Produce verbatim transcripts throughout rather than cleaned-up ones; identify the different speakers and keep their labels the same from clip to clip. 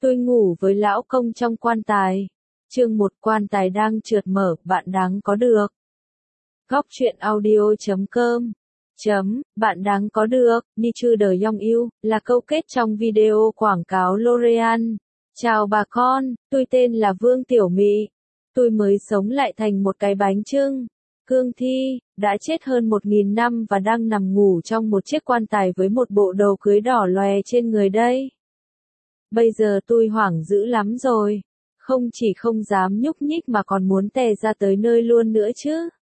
Speaker 1: Tôi ngủ với lão công trong quan tài. Chương một quan tài đang trượt mở, bạn đáng có được. Góc truyện audio chấm com chấm, bạn đáng có được, ni chư đời yong yêu, là câu kết trong video quảng cáo L'Oreal. Chào bà con, tôi tên là Vương Tiểu Mị. Tôi mới sống lại thành một cái bánh chưng. Cương thi, đã chết hơn một nghìn năm và đang nằm ngủ trong một chiếc quan tài với một bộ đồ cưới đỏ lòe trên người đây. Bây giờ tôi hoảng dữ lắm rồi. Không chỉ không dám nhúc nhích mà còn muốn tè ra tới nơi luôn nữa chứ.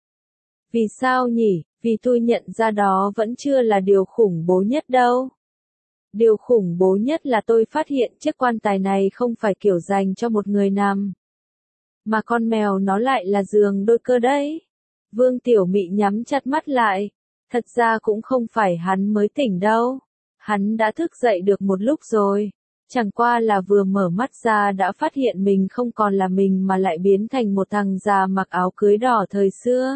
Speaker 1: Vì sao nhỉ? Vì tôi nhận ra đó vẫn chưa là điều khủng bố nhất đâu. Điều khủng bố nhất là tôi phát hiện chiếc quan tài này không phải kiểu dành cho một người nằm. Mà con mèo nó lại là giường đôi cơ đấy. Vương Tiểu Mị nhắm chặt mắt lại. Thật ra cũng không phải hắn mới tỉnh đâu. Hắn đã thức dậy được một lúc rồi. Chẳng qua là vừa mở mắt ra đã phát hiện mình không còn là mình mà lại biến thành một thằng già mặc áo cưới đỏ thời xưa.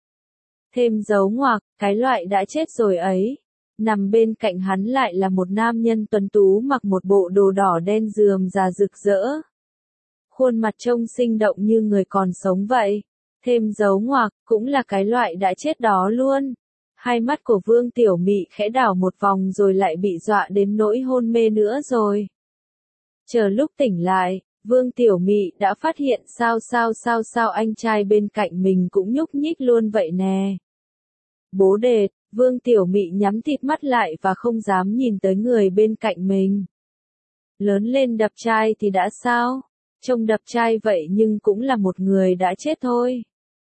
Speaker 1: Thêm dấu ngoặc, cái loại đã chết rồi ấy. Nằm bên cạnh hắn lại là một nam nhân tuấn tú mặc một bộ đồ đỏ đen rườm rà rực rỡ. Khuôn mặt trông sinh động như người còn sống vậy. Thêm dấu ngoặc, cũng là cái loại đã chết đó luôn. Hai mắt của Vương Tiểu Mị khẽ đảo một vòng rồi lại bị dọa đến nỗi hôn mê nữa rồi. Chờ lúc tỉnh lại, Vương Tiểu Mị đã phát hiện sao sao sao sao anh trai bên cạnh mình cũng nhúc nhích luôn vậy nè. Bố đệt, Vương Tiểu Mị nhắm tịt mắt lại và không dám nhìn tới người bên cạnh mình. Lớn lên đập trai thì đã sao? Trông đập trai vậy nhưng cũng là một người đã chết thôi.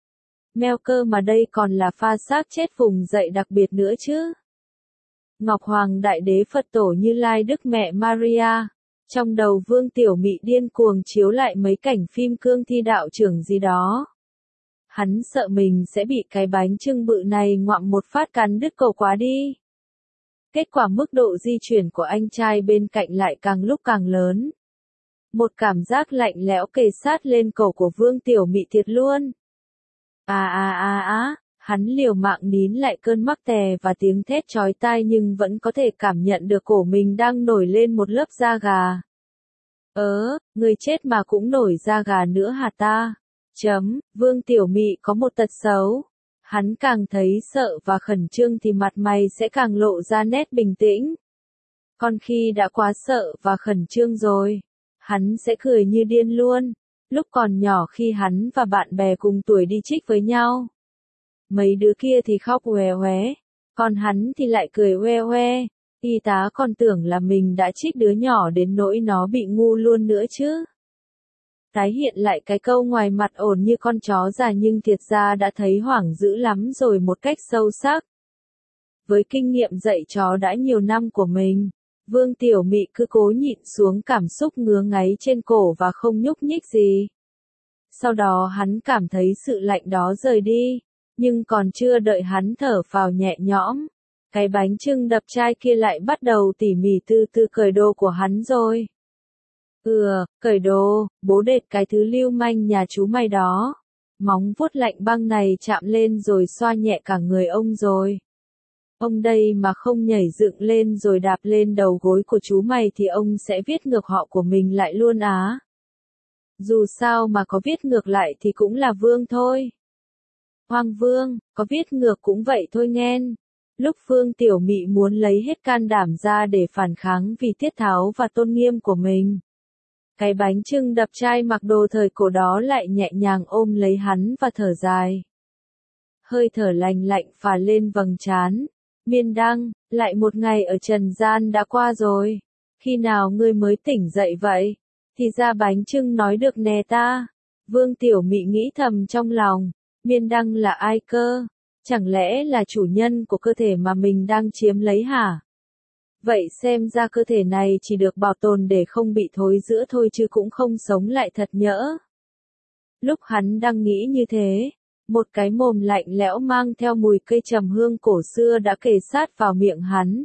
Speaker 1: Meo cơ mà đây còn là pha xác chết vùng dậy đặc biệt nữa chứ. Ngọc Hoàng Đại Đế Phật Tổ Như Lai Đức Mẹ Maria. Trong đầu Vương Tiểu Mị điên cuồng chiếu lại mấy cảnh phim cương thi đạo trưởng gì đó. Hắn sợ mình sẽ bị cái bánh chưng bự này ngoạm một phát cắn đứt cổ quá đi. Kết quả mức độ di chuyển của anh trai bên cạnh lại càng lúc càng lớn. Một cảm giác lạnh lẽo kề sát lên cổ của Vương Tiểu Mị thiệt luôn. À à à á, hắn liều mạng nín lại cơn mắc tè và tiếng thét chói tai nhưng vẫn có thể cảm nhận được cổ mình đang nổi lên một lớp da gà. Ớ, người chết mà cũng nổi da gà nữa hả ta? Chấm, Vương Tiểu Mị có một tật xấu. Hắn càng thấy sợ và khẩn trương thì mặt mày sẽ càng lộ ra nét bình tĩnh. Còn khi đã quá sợ và khẩn trương rồi, hắn sẽ cười như điên luôn. Lúc còn nhỏ khi hắn và bạn bè cùng tuổi đi trích với nhau. Mấy đứa kia thì khóc hoè hoé, còn hắn thì lại cười hoe hoe. Y tá còn tưởng là mình đã trích đứa nhỏ đến nỗi nó bị ngu luôn nữa chứ. Tái hiện lại cái câu ngoài mặt ổn như con chó già nhưng thiệt ra đã thấy hoảng dữ lắm rồi một cách sâu sắc. Với kinh nghiệm dạy chó đã nhiều năm của mình, Vương Tiểu Mị cứ cố nhịn xuống cảm xúc ngứa ngáy trên cổ và không nhúc nhích gì. Sau đó hắn cảm thấy sự lạnh đó rời đi, nhưng còn chưa đợi hắn thở phào nhẹ nhõm, cái bánh chưng đập chai kia lại bắt đầu tỉ mỉ từ từ cởi đồ của hắn rồi. Ừ, cởi đồ, bố đệt cái thứ lưu manh nhà chú mày đó. Móng vuốt lạnh băng này chạm lên rồi xoa nhẹ cả người ông rồi. Ông đây mà không nhảy dựng lên rồi đạp lên đầu gối của chú mày thì ông sẽ viết ngược họ của mình lại luôn á. Dù sao mà có viết ngược lại thì cũng là Vương thôi. Hoàng Vương, có viết ngược cũng vậy thôi nghen. Lúc Vương Tiểu Mị muốn lấy hết can đảm ra để phản kháng vì tiết tháo và tôn nghiêm của mình. Cái bánh chưng đập chai mặc đồ thời cổ đó lại nhẹ nhàng ôm lấy hắn và thở dài. Hơi thở lành lạnh phả lên vầng trán. Miên Đăng, lại một ngày ở trần gian đã qua rồi. Khi nào ngươi mới tỉnh dậy vậy? Thì ra bánh chưng nói được nè ta. Vương Tiểu Mị nghĩ thầm trong lòng. Miên Đăng là ai cơ? Chẳng lẽ là chủ nhân của cơ thể mà mình đang chiếm lấy hả? Vậy xem ra cơ thể này chỉ được bảo tồn để không bị thối rữa thôi chứ cũng không sống lại thật nhỡ. Lúc hắn đang nghĩ như thế, một cái mồm lạnh lẽo mang theo mùi cây trầm hương cổ xưa đã kề sát vào miệng hắn.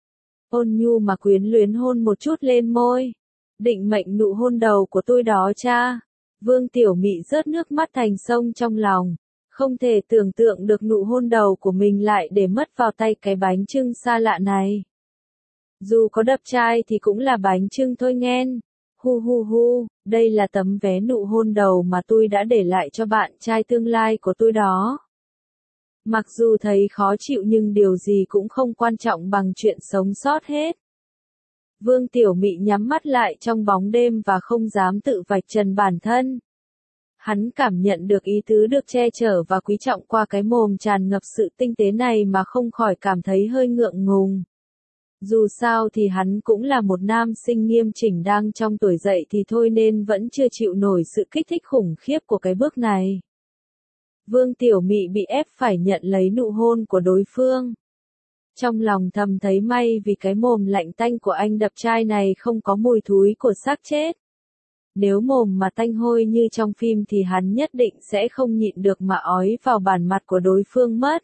Speaker 1: Ôn nhu mà quyến luyến hôn một chút lên môi. Định mệnh nụ hôn đầu của tôi đó cha. Vương Tiểu Mị rớt nước mắt thành sông trong lòng. Không thể tưởng tượng được nụ hôn đầu của mình lại để mất vào tay cái bánh chưng xa lạ này. Dù có đập chai thì cũng là bánh chưng thôi nghen. Hu hu hu, đây là tấm vé nụ hôn đầu mà tôi đã để lại cho bạn trai tương lai của tôi đó. Mặc dù thấy khó chịu nhưng điều gì cũng không quan trọng bằng chuyện sống sót hết. Vương Tiểu Mị nhắm mắt lại trong bóng đêm và không dám tự vạch trần bản thân. Hắn cảm nhận được ý tứ được che chở và quý trọng qua cái mồm tràn ngập sự tinh tế này mà không khỏi cảm thấy hơi ngượng ngùng. Dù sao thì hắn cũng là một nam sinh nghiêm chỉnh đang trong tuổi dậy thì thôi nên vẫn chưa chịu nổi sự kích thích khủng khiếp của cái bước này. Vương Tiểu Mị bị ép phải nhận lấy nụ hôn của đối phương. Trong lòng thầm thấy may vì cái mồm lạnh tanh của anh đập trai này không có mùi thúi của xác chết. Nếu mồm mà tanh hôi như trong phim thì hắn nhất định sẽ không nhịn được mà ói vào bản mặt của đối phương mất.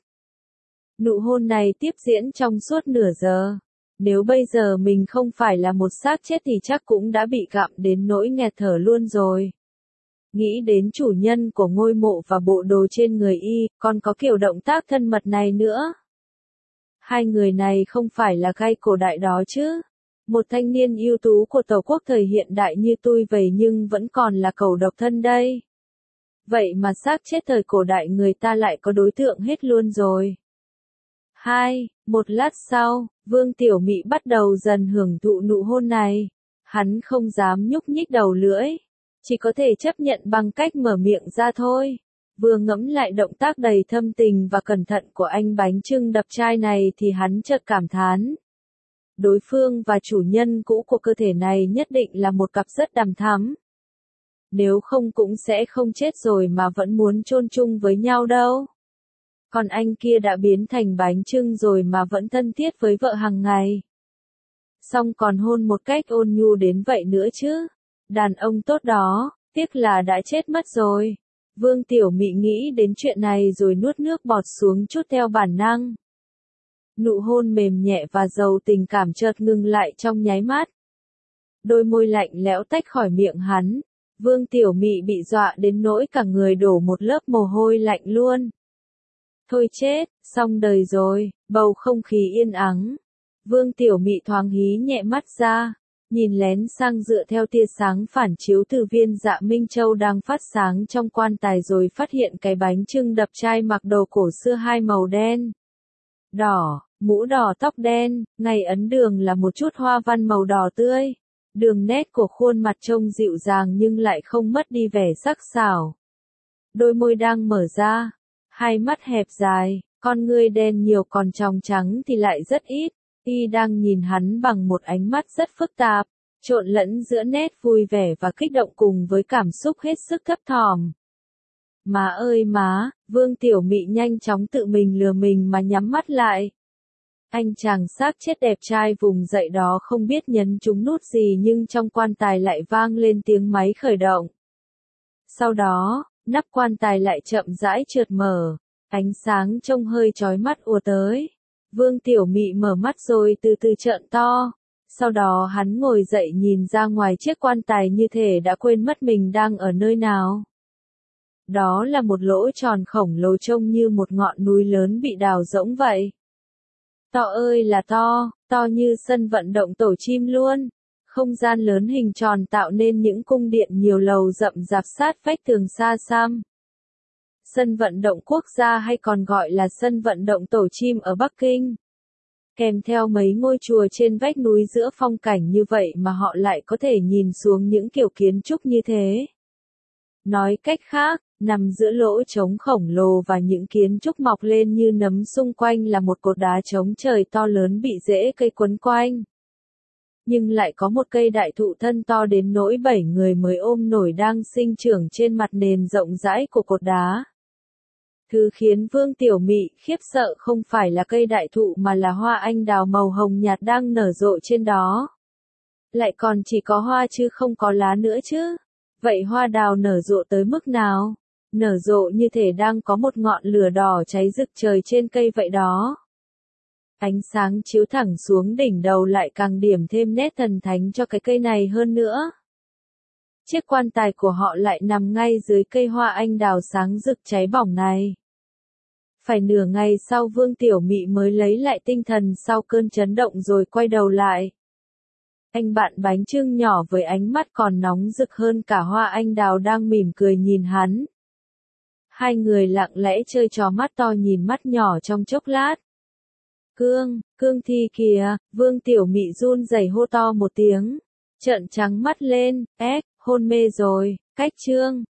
Speaker 1: Nụ hôn này tiếp diễn trong suốt nửa giờ. Nếu bây giờ mình không phải là một xác chết thì chắc cũng đã bị gặm đến nỗi nghẹt thở luôn rồi. Nghĩ đến chủ nhân của ngôi mộ và bộ đồ trên người y, còn có kiểu động tác thân mật này nữa. Hai người này không phải là gai cổ đại đó chứ. Một thanh niên ưu tú của Tổ quốc thời hiện đại như tôi vậy nhưng vẫn còn là cẩu độc thân đây. Vậy mà xác chết thời cổ đại người ta lại có đối tượng hết luôn rồi. Hai, một lát sau, Vương Tiểu Mị bắt đầu dần hưởng thụ nụ hôn này. Hắn không dám nhúc nhích đầu lưỡi. Chỉ có thể chấp nhận bằng cách mở miệng ra thôi. Vừa ngẫm lại động tác đầy thâm tình và cẩn thận của anh bánh chưng đập trai này thì hắn chợt cảm thán. Đối phương và chủ nhân cũ của cơ thể này nhất định là một cặp rất đằm thắm. Nếu không cũng sẽ không chết rồi mà vẫn muốn chôn chung với nhau đâu. Còn anh kia đã biến thành bánh chưng rồi mà vẫn thân thiết với vợ hàng ngày. Xong còn hôn một cách ôn nhu đến vậy nữa chứ. Đàn ông tốt đó, tiếc là đã chết mất rồi. Vương Tiểu Mị nghĩ đến chuyện này rồi nuốt nước bọt xuống chút theo bản năng. Nụ hôn mềm nhẹ và giàu tình cảm chợt ngừng lại trong nháy mắt. Đôi môi lạnh lẽo tách khỏi miệng hắn. Vương Tiểu Mị bị dọa đến nỗi cả người đổ một lớp mồ hôi lạnh luôn. Thôi chết, xong đời rồi, bầu không khí yên ắng. Vương Tiểu Mị thoáng hí nhẹ mắt ra, nhìn lén sang dựa theo tia sáng phản chiếu từ viên dạ Minh Châu đang phát sáng trong quan tài rồi phát hiện cái bánh chưng đập trai mặc đồ cổ xưa hai màu đen. Đỏ, mũ đỏ tóc đen, ngày ấn đường là một chút hoa văn màu đỏ tươi. Đường nét của khuôn mặt trông dịu dàng nhưng lại không mất đi vẻ sắc sảo. Đôi môi đang mở ra, hai mắt hẹp dài, con ngươi đen nhiều còn tròng trắng thì lại rất ít. Y đang nhìn hắn bằng một ánh mắt rất phức tạp, trộn lẫn giữa nét vui vẻ và kích động cùng với cảm xúc hết sức thấp thỏm. Má ơi má, Vương Tiểu Mị nhanh chóng tự mình lừa mình mà nhắm mắt lại. Anh chàng xác chết đẹp trai vùng dậy đó không biết nhấn trúng nút gì nhưng trong quan tài lại vang lên tiếng máy khởi động. Sau đó, nắp quan tài lại chậm rãi trượt mở, ánh sáng trông hơi chói mắt ùa tới. Vương Tiểu Mị mở mắt rồi từ từ trợn to. Sau đó hắn ngồi dậy nhìn ra ngoài chiếc quan tài như thể đã quên mất mình đang ở nơi nào. Đó là một lỗ tròn khổng lồ trông như một ngọn núi lớn bị đào rỗng vậy. To ơi là to, to như sân vận động tổ chim luôn. Không gian lớn hình tròn tạo nên những cung điện nhiều lầu rậm rạp sát vách tường xa xăm. Sân vận động quốc gia hay còn gọi là sân vận động tổ chim ở Bắc Kinh. Kèm theo mấy ngôi chùa trên vách núi giữa phong cảnh như vậy mà họ lại có thể nhìn xuống những kiểu kiến trúc như thế. Nói cách khác, nằm giữa lỗ trống khổng lồ và những kiến trúc mọc lên như nấm xung quanh là một cột đá trống trời to lớn bị rễ cây quấn quanh. Nhưng lại có một cây đại thụ thân to đến nỗi bảy người mới ôm nổi đang sinh trưởng trên mặt nền rộng rãi của cột đá. Thứ khiến Vương Tiểu Mị khiếp sợ không phải là cây đại thụ mà là hoa anh đào màu hồng nhạt đang nở rộ trên đó. Lại còn chỉ có hoa chứ không có lá nữa chứ. Vậy hoa đào nở rộ tới mức nào? Nở rộ như thể đang có một ngọn lửa đỏ cháy rực trời trên cây vậy đó. Ánh sáng chiếu thẳng xuống đỉnh đầu lại càng điểm thêm nét thần thánh cho cái cây này hơn nữa. Chiếc quan tài của họ lại nằm ngay dưới cây hoa anh đào sáng rực cháy bỏng này. Phải nửa ngày sau Vương Tiểu Mị mới lấy lại tinh thần sau cơn chấn động rồi quay đầu lại. Anh bạn bánh chưng nhỏ với ánh mắt còn nóng rực hơn cả hoa anh đào đang mỉm cười nhìn hắn. Hai người lặng lẽ chơi trò mắt to nhìn mắt nhỏ trong chốc lát. Cương, Cương Thi kìa, Vương Tiểu Mị run rẩy hô to một tiếng. Trợn trắng mắt lên, ếch, hôn mê rồi, cách Trương.